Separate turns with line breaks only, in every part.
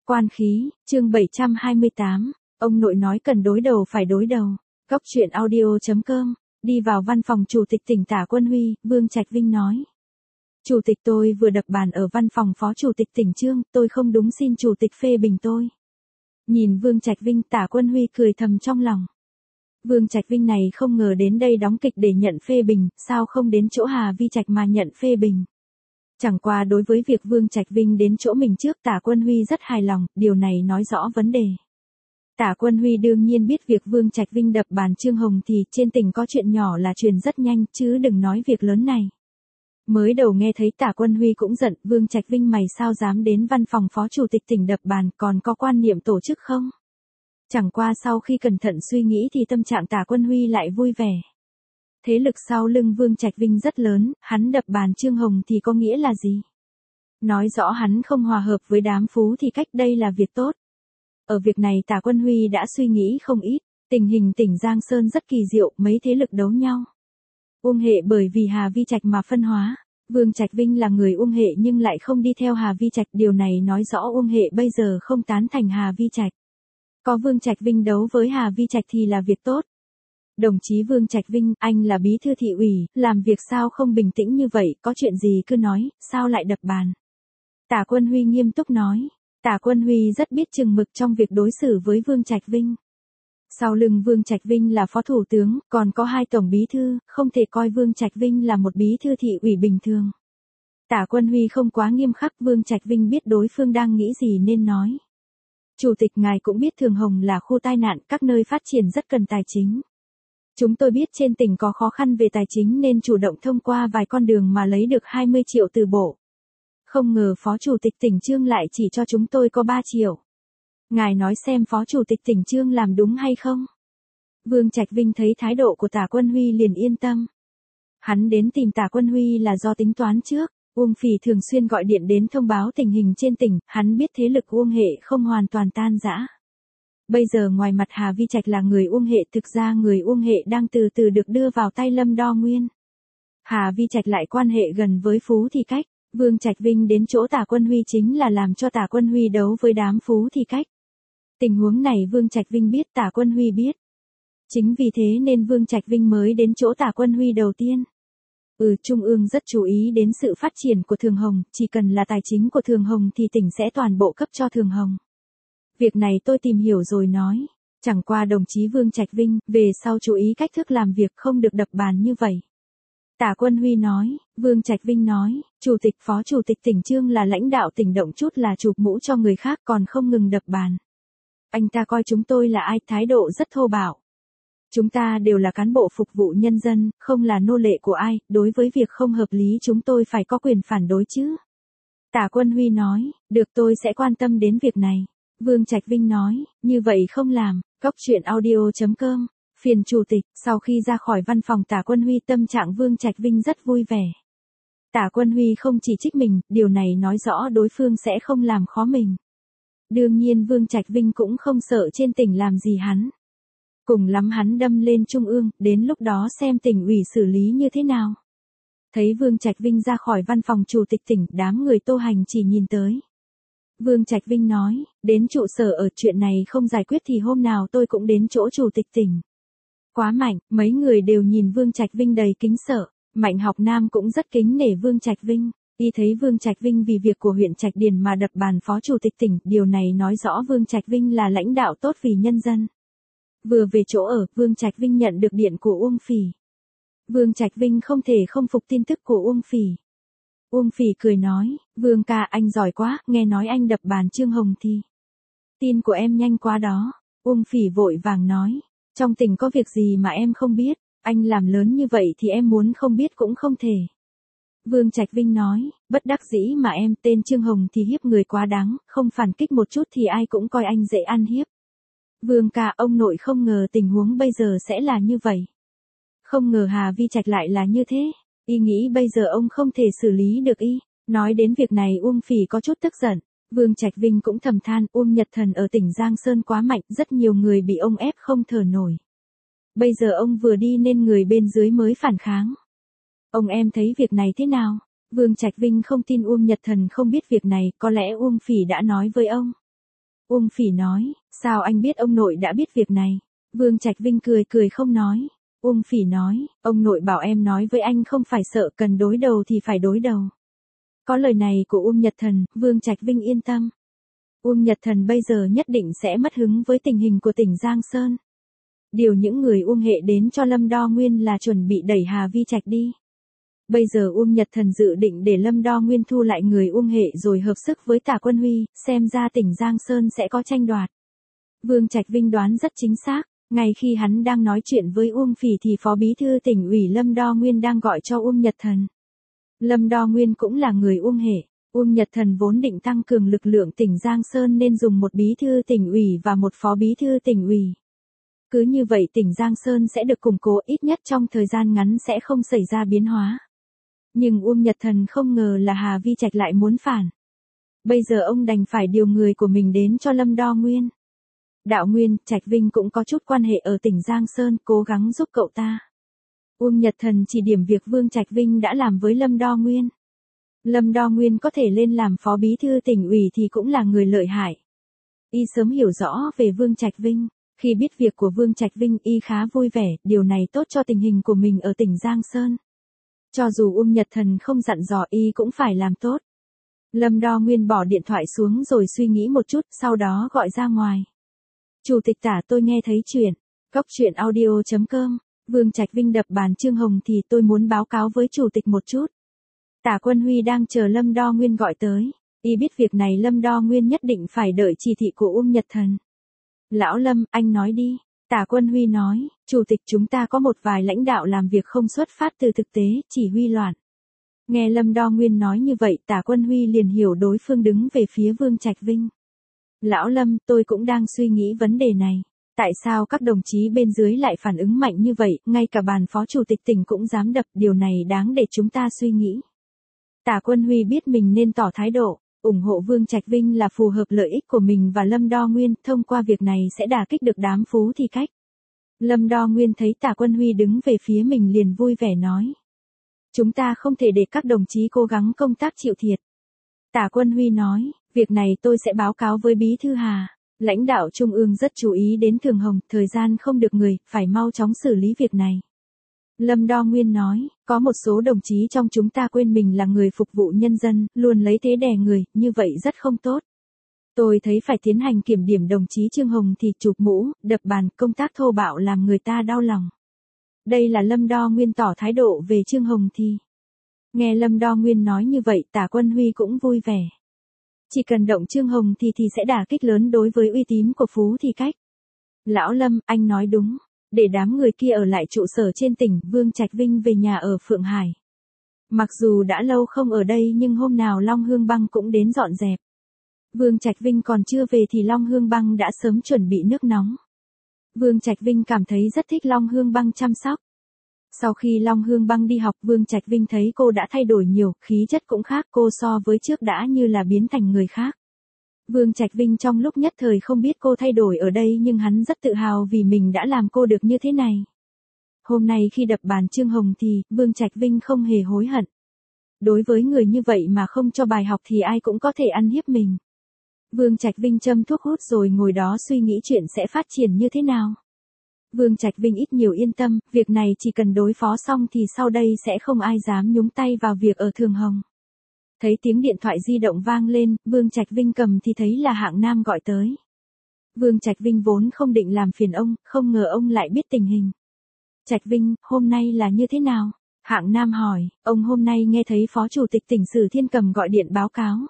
Quan khí, chương 728, ông nội nói cần đối đầu phải đối đầu. Góc truyện audio.com, đi vào văn phòng chủ tịch tỉnh Tả Quân Huy, Vương Trạch Vinh nói. Chủ tịch tôi vừa đập bàn ở văn phòng phó chủ tịch tỉnh Trương, tôi không đúng xin chủ tịch phê bình tôi. Nhìn Vương Trạch Vinh, Tả Quân Huy cười thầm trong lòng. Vương Trạch Vinh này không ngờ đến đây đóng kịch để nhận phê bình, sao không đến chỗ Hà Vi Trạch mà nhận phê bình. Chẳng qua đối với việc Vương Trạch Vinh đến chỗ mình trước, Tả Quân Huy rất hài lòng, điều này nói rõ vấn đề. Tả Quân Huy đương nhiên biết việc Vương Trạch Vinh đập bàn Trương Hồng thì trên tỉnh có chuyện nhỏ là truyền rất nhanh, chứ đừng nói việc lớn này. Mới đầu nghe thấy Tả Quân Huy cũng giận, Vương Trạch Vinh mày sao dám đến văn phòng phó chủ tịch tỉnh đập bàn, còn có quan niệm tổ chức không? Chẳng qua sau khi cẩn thận suy nghĩ thì tâm trạng Tả Quân Huy lại vui vẻ. Thế lực sau lưng Vương Trạch Vinh rất lớn, hắn đập bàn Trương Hồng thì có nghĩa là gì? Nói rõ hắn không hòa hợp với đám phú thì cách, đây là việc tốt. Ở việc này Tả Quân Huy đã suy nghĩ không ít, tình hình tỉnh Giang Sơn rất kỳ diệu, mấy thế lực đấu nhau. Uông Hệ bởi vì Hà Vi Trạch mà phân hóa, Vương Trạch Vinh là người Uông Hệ nhưng lại không đi theo Hà Vi Trạch, điều này nói rõ Uông Hệ bây giờ không tán thành Hà Vi Trạch. Có Vương Trạch Vinh đấu với Hà Vi Trạch thì là việc tốt. Đồng chí Vương Trạch Vinh, anh là bí thư thị ủy, làm việc sao không bình tĩnh như vậy, có chuyện gì cứ nói, sao lại đập bàn? Tả Quân Huy nghiêm túc nói. Tả Quân Huy rất biết chừng mực trong việc đối xử với Vương Trạch Vinh. Sau lưng Vương Trạch Vinh là phó thủ tướng, còn có 2 tổng bí thư, không thể coi Vương Trạch Vinh là một bí thư thị ủy bình thường. Tả Quân Huy không quá nghiêm khắc, Vương Trạch Vinh biết đối phương đang nghĩ gì nên nói. Chủ tịch ngài cũng biết Thường Hồng là khu tai nạn, các nơi phát triển rất cần tài chính. Chúng tôi biết trên tỉnh có khó khăn về tài chính nên chủ động thông qua vài con đường mà lấy được 20 triệu từ bộ. Không ngờ phó chủ tịch tỉnh Trương lại chỉ cho chúng tôi có 3 triệu. Ngài nói xem phó chủ tịch tỉnh Trương làm đúng hay không? Vương Trạch Vinh thấy thái độ của Tả Quân Huy liền yên tâm. Hắn đến tìm Tả Quân Huy là do tính toán trước. Uông Phỉ thường xuyên gọi điện đến thông báo tình hình trên tỉnh, hắn biết thế lực Uông Hệ không hoàn toàn tan rã. Bây giờ ngoài mặt Hà Vi Trạch là người Uông Hệ, thực ra người Uông Hệ đang từ từ được đưa vào tay Lâm Đo Nguyên. Hà Vi Trạch lại quan hệ gần với Phú Thì Cách, Vương Trạch Vinh đến chỗ Tả Quân Huy chính là làm cho Tả Quân Huy đấu với đám Phú Thì Cách. Tình huống này Vương Trạch Vinh biết, Tả Quân Huy biết. Chính vì thế nên Vương Trạch Vinh mới đến chỗ Tả Quân Huy đầu tiên. Trung ương rất chú ý đến sự phát triển của Thường Hồng, chỉ cần là tài chính của Thường Hồng thì tỉnh sẽ toàn bộ cấp cho Thường Hồng. Việc này tôi tìm hiểu rồi nói, chẳng qua đồng chí Vương Trạch Vinh, về sau chú ý cách thức làm việc không được đập bàn như vậy. Tả Quân Huy nói, Vương Trạch Vinh nói, chủ tịch phó chủ tịch tỉnh Trương là lãnh đạo tỉnh, động chút là chụp mũ cho người khác còn không ngừng đập bàn. Anh ta coi chúng tôi là ai, thái độ rất thô bạo. Chúng ta đều là cán bộ phục vụ nhân dân, không là nô lệ của ai, đối với việc không hợp lý chúng tôi phải có quyền phản đối chứ. Tả Quân Huy nói, được, tôi sẽ quan tâm đến việc này. Vương Trạch Vinh nói, như vậy không làm. Góc truyện audio.com, phiền chủ tịch. Sau khi ra khỏi văn phòng Tả Quân Huy, tâm trạng Vương Trạch Vinh rất vui vẻ. Tả Quân Huy không chỉ trích mình, điều này nói rõ đối phương sẽ không làm khó mình. Đương nhiên Vương Trạch Vinh cũng không sợ trên tỉnh làm gì hắn. Cùng lắm hắn đâm lên trung ương, đến lúc đó xem tỉnh ủy xử lý như thế nào. Thấy Vương Trạch Vinh ra khỏi văn phòng chủ tịch tỉnh, đám người Tô Hành chỉ nhìn tới. Vương Trạch Vinh nói, đến trụ sở ở, chuyện này không giải quyết thì hôm nào tôi cũng đến chỗ chủ tịch tỉnh. Quá mạnh, mấy người đều nhìn Vương Trạch Vinh đầy kính sợ. Mạnh Học Nam cũng rất kính nể Vương Trạch Vinh. Y thấy Vương Trạch Vinh vì việc của huyện Trạch Điền mà đập bàn phó chủ tịch tỉnh, điều này nói rõ Vương Trạch Vinh là lãnh đạo tốt vì nhân dân. Vừa về chỗ ở, Vương Trạch Vinh nhận được điện của Uông Phỉ. Vương Trạch Vinh không thể không phục tin tức của Uông Phỉ. Uông Phỉ cười nói, Vương ca anh giỏi quá, nghe nói anh đập bàn Trương Hồng thì. Tin của em nhanh quá đó. Uông Phỉ vội vàng nói, trong tỉnh có việc gì mà em không biết, anh làm lớn như vậy thì em muốn không biết cũng không thể. Vương Trạch Vinh nói, bất đắc dĩ mà em, tên Trương Hồng thì hiếp người quá đáng, không phản kích một chút thì ai cũng coi anh dễ ăn hiếp. Vương ca, ông nội không ngờ tình huống bây giờ sẽ là như vậy. Không ngờ Hà Vi Trạch lại là như thế. Y nghĩ bây giờ ông không thể xử lý được y. Nói đến việc này Uông Phỉ có chút tức giận. Vương Trạch Vinh cũng thầm than, Uông Nhật Thần ở tỉnh Giang Sơn quá mạnh, rất nhiều người bị ông ép không thở nổi. Bây giờ ông vừa đi nên người bên dưới mới phản kháng. Ông em thấy việc này thế nào? Vương Trạch Vinh không tin Uông Nhật Thần không biết việc này, có lẽ Uông Phỉ đã nói với ông. Uông Phỉ nói, sao anh biết ông nội đã biết việc này? Vương Trạch Vinh cười cười không nói. Uông Phỉ nói, ông nội bảo em nói với anh không phải sợ, cần đối đầu thì phải đối đầu. Có lời này của Uông Nhật Thần, Vương Trạch Vinh yên tâm. Uông Nhật Thần bây giờ nhất định sẽ mất hứng với tình hình của tỉnh Giang Sơn. Điều những người Uông hệ đến cho Lâm Đo Nguyên là chuẩn bị đẩy Hà Vi Trạch đi. Bây giờ Uông Nhật Thần dự định để Lâm Đo Nguyên thu lại người Uông hệ rồi hợp sức với Tả Quân Huy, xem ra tỉnh Giang Sơn sẽ có tranh đoạt. Vương Trạch Vinh đoán rất chính xác, ngay khi hắn đang nói chuyện với Uông Phỉ thì Phó Bí thư tỉnh ủy Lâm Đo Nguyên đang gọi cho Uông Nhật Thần. Lâm Đo Nguyên cũng là người Uông hệ, Uông Nhật Thần vốn định tăng cường lực lượng tỉnh Giang Sơn nên dùng một bí thư tỉnh ủy và một phó bí thư tỉnh ủy. Cứ như vậy tỉnh Giang Sơn sẽ được củng cố, ít nhất trong thời gian ngắn sẽ không xảy ra biến hóa. Nhưng Uông Nhật Thần không ngờ là Hà Vi Trạch lại muốn phản. Bây giờ ông đành phải điều người của mình đến cho Lâm Đo Nguyên. Đạo Nguyên, Trạch Vinh cũng có chút quan hệ ở tỉnh Giang Sơn, cố gắng giúp cậu ta. Uông Nhật Thần chỉ điểm việc Vương Trạch Vinh đã làm với Lâm Đo Nguyên. Lâm Đo Nguyên có thể lên làm phó bí thư tỉnh ủy thì cũng là người lợi hại. Y sớm hiểu rõ về Vương Trạch Vinh. Khi biết việc của Vương Trạch Vinh y khá vui vẻ, điều này tốt cho tình hình của mình ở tỉnh Giang Sơn. Cho dù Uông Nhật Thần không dặn dò y cũng phải làm tốt. Lâm Đo Nguyên bỏ điện thoại xuống rồi suy nghĩ một chút, sau đó gọi ra ngoài. Chủ tịch Tả, tôi nghe thấy chuyện. Cóc truyện audio.com. Vương Trạch Vinh đập bàn Trương Hồng thì tôi muốn báo cáo với chủ tịch một chút. Tả Quân Huy đang chờ Lâm Đo Nguyên gọi tới. Y biết việc này Lâm Đo Nguyên nhất định phải đợi chỉ thị của Uông Nhật Thần. Lão Lâm, anh nói đi. Tả Quân Huy nói, chủ tịch, chúng ta có một vài lãnh đạo làm việc không xuất phát từ thực tế, chỉ huy loạn. Nghe Lâm Đo Nguyên nói như vậy, Tả Quân Huy liền hiểu đối phương đứng về phía Vương Trạch Vinh. Lão Lâm, tôi cũng đang suy nghĩ vấn đề này. Tại sao các đồng chí bên dưới lại phản ứng mạnh như vậy, ngay cả bàn phó chủ tịch tỉnh cũng dám đập, điều này đáng để chúng ta suy nghĩ. Tả Quân Huy biết mình nên tỏ thái độ, ủng hộ Vương Trạch Vinh là phù hợp lợi ích của mình và Lâm Đo Nguyên, thông qua việc này sẽ đả kích được đám Phú Thì Cách. Lâm Đo Nguyên thấy Tả Quân Huy đứng về phía mình liền vui vẻ nói. Chúng ta không thể để các đồng chí cố gắng công tác chịu thiệt. Tả Quân Huy nói, việc này tôi sẽ báo cáo với Bí thư Hà. Lãnh đạo Trung ương rất chú ý đến Thường Hồng, thời gian không được người, phải mau chóng xử lý việc này. Lâm Đo Nguyên nói, có một số đồng chí trong chúng ta quên mình là người phục vụ nhân dân, luôn lấy thế đè người, như vậy rất không tốt. Tôi thấy phải tiến hành kiểm điểm đồng chí Trương Hồng thì chụp mũ, đập bàn, công tác thô bạo làm người ta đau lòng. Đây là Lâm Đo Nguyên tỏ thái độ về Trương Hồng thì. Nghe Lâm Đo Nguyên nói như vậy, Tả Quân Huy cũng vui vẻ. Chỉ cần động Trương Hồng thì sẽ đả kích lớn đối với uy tín của Phú Thì Cách. Lão Lâm, anh nói đúng. Để đám người kia ở lại trụ sở trên tỉnh, Vương Trạch Vinh về nhà ở Phượng Hải. Mặc dù đã lâu không ở đây nhưng hôm nào Long Hương Băng cũng đến dọn dẹp. Vương Trạch Vinh còn chưa về thì Long Hương Băng đã sớm chuẩn bị nước nóng. Vương Trạch Vinh cảm thấy rất thích Long Hương Băng chăm sóc. Sau khi Long Hương Băng đi học, Vương Trạch Vinh thấy cô đã thay đổi nhiều, khí chất cũng khác, cô so với trước đã như là biến thành người khác. Vương Trạch Vinh trong lúc nhất thời không biết cô thay đổi ở đây nhưng hắn rất tự hào vì mình đã làm cô được như thế này. Hôm nay khi đập bàn Trương Hồng thì, Vương Trạch Vinh không hề hối hận. Đối với người như vậy mà không cho bài học thì ai cũng có thể ăn hiếp mình. Vương Trạch Vinh châm thuốc hút rồi ngồi đó suy nghĩ chuyện sẽ phát triển như thế nào. Vương Trạch Vinh ít nhiều yên tâm, việc này chỉ cần đối phó xong thì sau đây sẽ không ai dám nhúng tay vào việc ở Thường Hồng. Thấy tiếng điện thoại di động vang lên, Vương Trạch Vinh cầm thì thấy là Hạng Nam gọi tới. Vương Trạch Vinh vốn không định làm phiền ông, không ngờ ông lại biết tình hình. Trạch Vinh, hôm nay là như thế nào? Hạng Nam hỏi, ông hôm nay nghe thấy Phó Chủ tịch tỉnh Sử Thiên Cầm gọi điện báo cáo.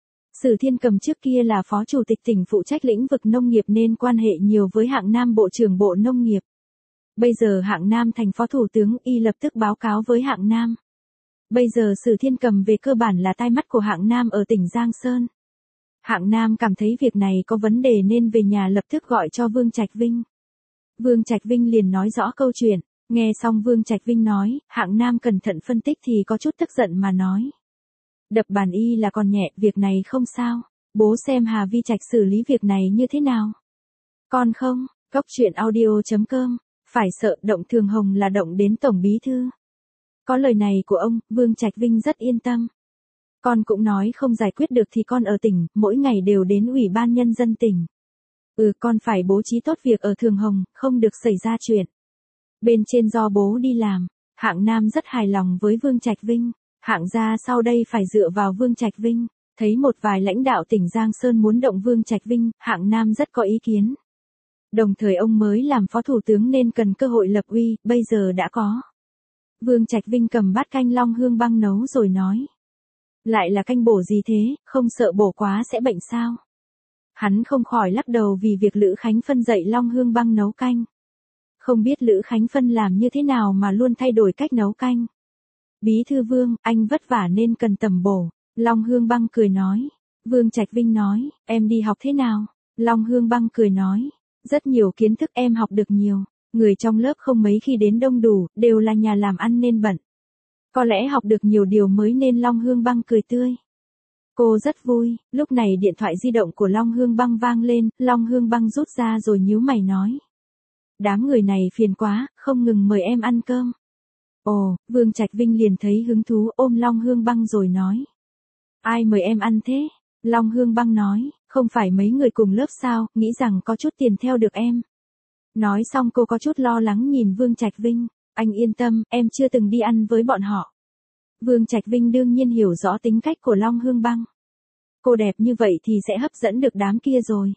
Sử Thiên Cầm trước kia là Phó Chủ tịch tỉnh phụ trách lĩnh vực nông nghiệp nên quan hệ nhiều với Hạng Nam Bộ trưởng Bộ Nông nghiệp. Bây giờ Hạng Nam thành Phó Thủ tướng, y lập tức báo cáo với Hạng Nam. Bây giờ Sử Thiên Cầm về cơ bản là tai mắt của Hạng Nam ở tỉnh Giang Sơn. Hạng Nam cảm thấy việc này có vấn đề nên về nhà lập tức gọi cho Vương Trạch Vinh. Vương Trạch Vinh liền nói rõ câu chuyện, nghe xong Vương Trạch Vinh nói, Hạng Nam cẩn thận phân tích thì có chút tức giận mà nói. Đập bàn y là còn nhẹ, việc này không sao, bố xem Hà Vi Trạch xử lý việc này như thế nào. Con không, Cóc truyện audio.com, phải sợ động Thường Hồng là động đến Tổng Bí Thư. Có lời này của ông, Vương Trạch Vinh rất yên tâm. Con cũng nói không giải quyết được thì con ở tỉnh, mỗi ngày đều đến Ủy ban Nhân dân tỉnh. Con phải bố trí tốt việc ở Thường Hồng, không được xảy ra chuyện. Bên trên do bố đi làm, Hạng Nam rất hài lòng với Vương Trạch Vinh. Hạng gia sau đây phải dựa vào Vương Trạch Vinh. Thấy một vài lãnh đạo tỉnh Giang Sơn muốn động Vương Trạch Vinh, Hạng Nam rất có ý kiến. Đồng thời ông mới làm phó thủ tướng nên cần cơ hội lập uy, bây giờ đã có. Vương Trạch Vinh cầm bát canh long hương băng nấu rồi nói. Lại là canh bổ gì thế, không sợ bổ quá sẽ bệnh sao? Hắn không khỏi lắc đầu vì việc Lữ Khánh Phân dạy long hương băng nấu canh. Không biết Lữ Khánh Phân làm như thế nào mà luôn thay đổi cách nấu canh. Bí thư Vương, anh vất vả nên cần tầm bổ. Long Hương Băng cười nói. Vương Trạch Vinh nói, em đi học thế nào? Long Hương Băng cười nói, rất nhiều kiến thức em học được nhiều. Người trong lớp không mấy khi đến đông đủ, đều là nhà làm ăn nên bận. Có lẽ học được nhiều điều mới nên Long Hương Băng cười tươi. Cô rất vui, lúc này điện thoại di động của Long Hương Băng vang lên, Long Hương Băng rút ra rồi nhíu mày nói. Đám người này phiền quá, không ngừng mời em ăn cơm. Ồ, Vương Trạch Vinh liền thấy hứng thú ôm Long Hương Băng rồi nói. Ai mời em ăn thế? Long Hương Băng nói, không phải mấy người cùng lớp sao, nghĩ rằng có chút tiền theo được em. Nói xong cô có chút lo lắng nhìn Vương Trạch Vinh, anh yên tâm, em chưa từng đi ăn với bọn họ. Vương Trạch Vinh đương nhiên hiểu rõ tính cách của Long Hương Băng. Cô đẹp như vậy thì sẽ hấp dẫn được đám kia rồi.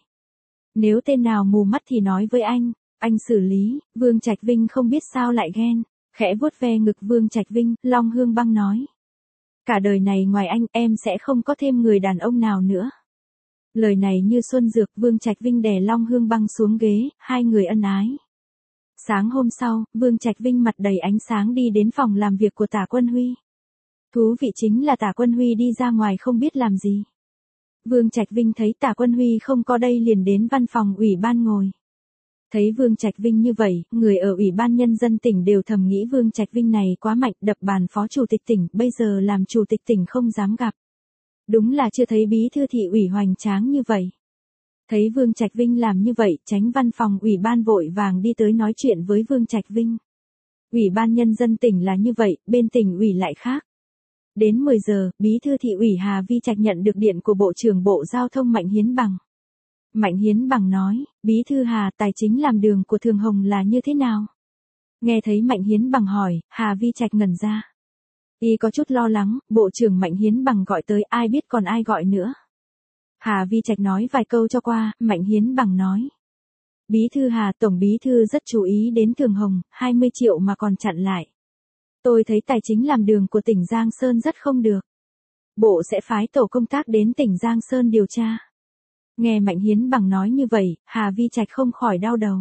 Nếu tên nào mù mắt thì nói với anh xử lý. Vương Trạch Vinh không biết sao lại ghen, khẽ vuốt ve ngực Vương Trạch Vinh, Long Hương Băng nói. Cả đời này ngoài anh em sẽ không có thêm người đàn ông nào nữa. Lời này như xuân dược, Vương Trạch Vinh đè Long Hương Băng xuống ghế, hai người ân ái. Sáng hôm sau, Vương Trạch Vinh mặt đầy ánh sáng đi đến phòng làm việc của Tả Quân Huy. Thú vị chính là Tả Quân Huy đi ra ngoài không biết làm gì. Vương Trạch Vinh thấy Tả Quân Huy không có đây liền đến văn phòng ủy ban ngồi. Thấy Vương Trạch Vinh như vậy, người ở Ủy ban Nhân dân tỉnh đều thầm nghĩ Vương Trạch Vinh này quá mạnh, đập bàn phó chủ tịch tỉnh, bây giờ làm chủ tịch tỉnh không dám gặp. Đúng là chưa thấy bí thư thị ủy hoành tráng như vậy. Thấy Vương Trạch Vinh làm như vậy, chánh văn phòng ủy ban vội vàng đi tới nói chuyện với Vương Trạch Vinh. Ủy ban Nhân dân tỉnh là như vậy, bên tỉnh ủy lại khác. Đến 10 giờ, bí thư thị ủy Hà Vi Trạch nhận được điện của Bộ trưởng Bộ Giao thông Mạnh Hiến Bằng. Mạnh Hiến Bằng nói, bí thư Hà, tài chính làm đường của Thường Hồng là như thế nào? Nghe thấy Mạnh Hiến Bằng hỏi, Hà Vi Trạch ngẩn ra. Y có chút lo lắng, Bộ trưởng Mạnh Hiến Bằng gọi tới, ai biết còn ai gọi nữa. Hà Vi Trạch nói vài câu cho qua, Mạnh Hiến Bằng nói. Bí thư Hà, Tổng bí thư rất chú ý đến Thường Hồng, 20 triệu mà còn chặn lại. Tôi thấy tài chính làm đường của tỉnh Giang Sơn rất không được. Bộ sẽ phái tổ công tác đến tỉnh Giang Sơn điều tra. Nghe Mạnh Hiến Bằng nói như vậy, Hà Vi Trạch không khỏi đau đầu.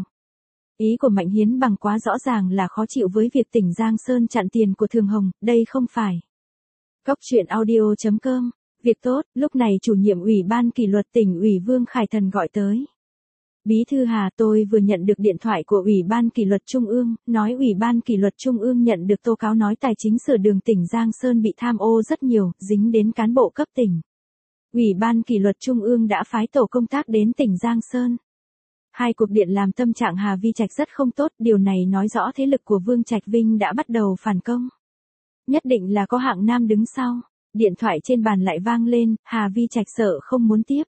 Ý của Mạnh Hiến Bằng quá rõ ràng là khó chịu với việc tỉnh Giang Sơn chặn tiền của Thường Hồng, đây không phải. Cóc truyện audio.com, việc tốt, lúc này chủ nhiệm Ủy ban kỷ luật tỉnh ủy Vương Khải Thần gọi tới. Bí thư Hà, tôi vừa nhận được điện thoại của Ủy ban kỷ luật Trung ương, nói Ủy ban kỷ luật Trung ương nhận được tố cáo nói tài chính sửa đường tỉnh Giang Sơn bị tham ô rất nhiều, dính đến cán bộ cấp tỉnh. Ủy ban kỷ luật Trung ương đã phái tổ công tác đến tỉnh Giang Sơn. Hai cuộc điện làm tâm trạng Hà Vi Trạch rất không tốt, điều này nói rõ thế lực của Vương Trạch Vinh đã bắt đầu phản công. Nhất định là có Hạng Nam đứng sau. Điện thoại trên bàn lại vang lên, Hà Vi Trạch sợ không muốn tiếp.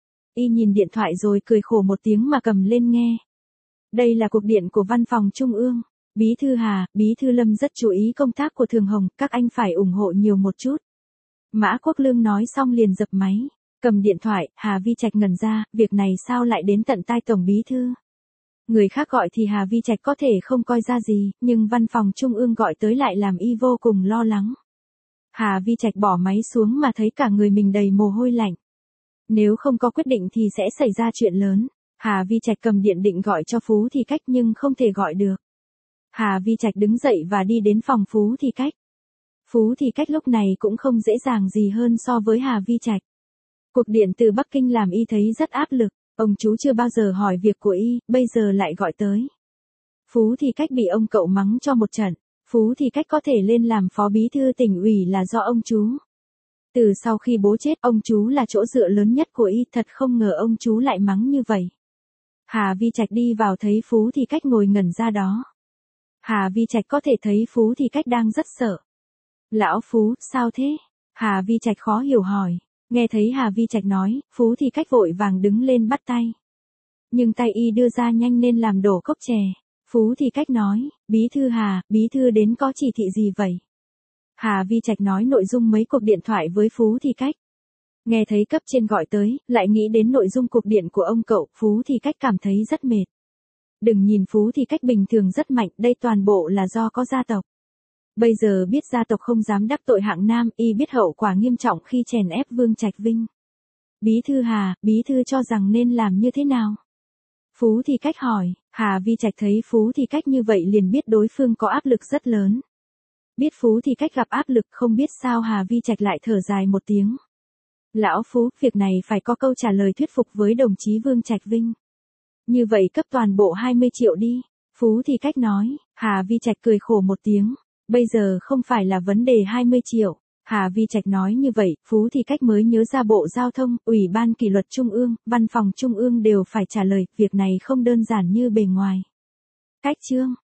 Y nhìn điện thoại rồi cười khổ một tiếng mà cầm lên nghe. Đây là cuộc điện của văn phòng Trung ương. Bí thư Hà, Bí thư Lâm rất chú ý công tác của Thường Hồng, các anh phải ủng hộ nhiều một chút. Mã Quốc Lương nói xong liền dập máy. Cầm điện thoại, Hà Vi Trạch ngẩn ra, việc này sao lại đến tận tai Tổng bí thư. Người khác gọi thì Hà Vi Trạch có thể không coi ra gì, nhưng văn phòng Trung ương gọi tới lại làm y vô cùng lo lắng. Hà Vi Trạch bỏ máy xuống mà thấy cả người mình đầy mồ hôi lạnh. Nếu không có quyết định thì sẽ xảy ra chuyện lớn. Hà Vi Trạch cầm điện định gọi cho Phú Thì Cách nhưng không thể gọi được. Hà Vi Trạch đứng dậy và đi đến phòng Phú Thì Cách. Phú Thì Cách lúc này cũng không dễ dàng gì hơn so với Hà Vi Trạch. Cuộc điện từ Bắc Kinh làm y thấy rất áp lực, ông chú chưa bao giờ hỏi việc của y, bây giờ lại gọi tới. Phú Thì Cách bị ông cậu mắng cho một trận, Phú Thì Cách có thể lên làm phó bí thư tỉnh ủy là do ông chú. Từ sau khi bố chết, ông chú là chỗ dựa lớn nhất của y, thật không ngờ ông chú lại mắng như vậy. Hà Vi Trạch đi vào thấy Phú Thì Cách ngồi ngẩn ra đó. Hà Vi Trạch có thể thấy Phú Thì Cách đang rất sợ. Lão Phú, sao thế? Hà Vi Trạch khó hiểu hỏi. Nghe thấy Hà Vi Trạch nói, Phú Thì Cách vội vàng đứng lên bắt tay. Nhưng tay y đưa ra nhanh nên làm đổ cốc chè. Phú Thì Cách nói, bí thư Hà, bí thư đến có chỉ thị gì vậy? Hà Vi Trạch nói nội dung mấy cuộc điện thoại với Phú Thì Cách. Nghe thấy cấp trên gọi tới, lại nghĩ đến nội dung cuộc điện của ông cậu, Phú Thì Cách cảm thấy rất mệt. Đừng nhìn Phú Thì Cách bình thường rất mạnh, đây toàn bộ là do có gia tộc. Bây giờ biết gia tộc không dám đắc tội hạng nam, y biết hậu quả nghiêm trọng khi chèn ép Vương Trạch Vinh. Bí thư Hà, bí thư cho rằng nên làm như thế nào? Phú Thì Cách hỏi, Hà Vi Trạch thấy Phú Thì Cách như vậy liền biết đối phương có áp lực rất lớn. Biết Phú Thì Cách gặp áp lực không biết sao Hà Vi Trạch lại thở dài một tiếng. Lão Phú, việc này phải có câu trả lời thuyết phục với đồng chí Vương Trạch Vinh. Như vậy cấp toàn bộ 20 triệu đi. Phú Thì Cách nói, Hà Vi Trạch cười khổ một tiếng. Bây giờ không phải là vấn đề 20 triệu. Hà Vi Trạch nói như vậy, Phú Thì Cách mới nhớ ra Bộ Giao thông, Ủy ban Kỷ luật Trung ương, Văn phòng Trung ương đều phải trả lời, việc này không đơn giản như bề ngoài. Cách chương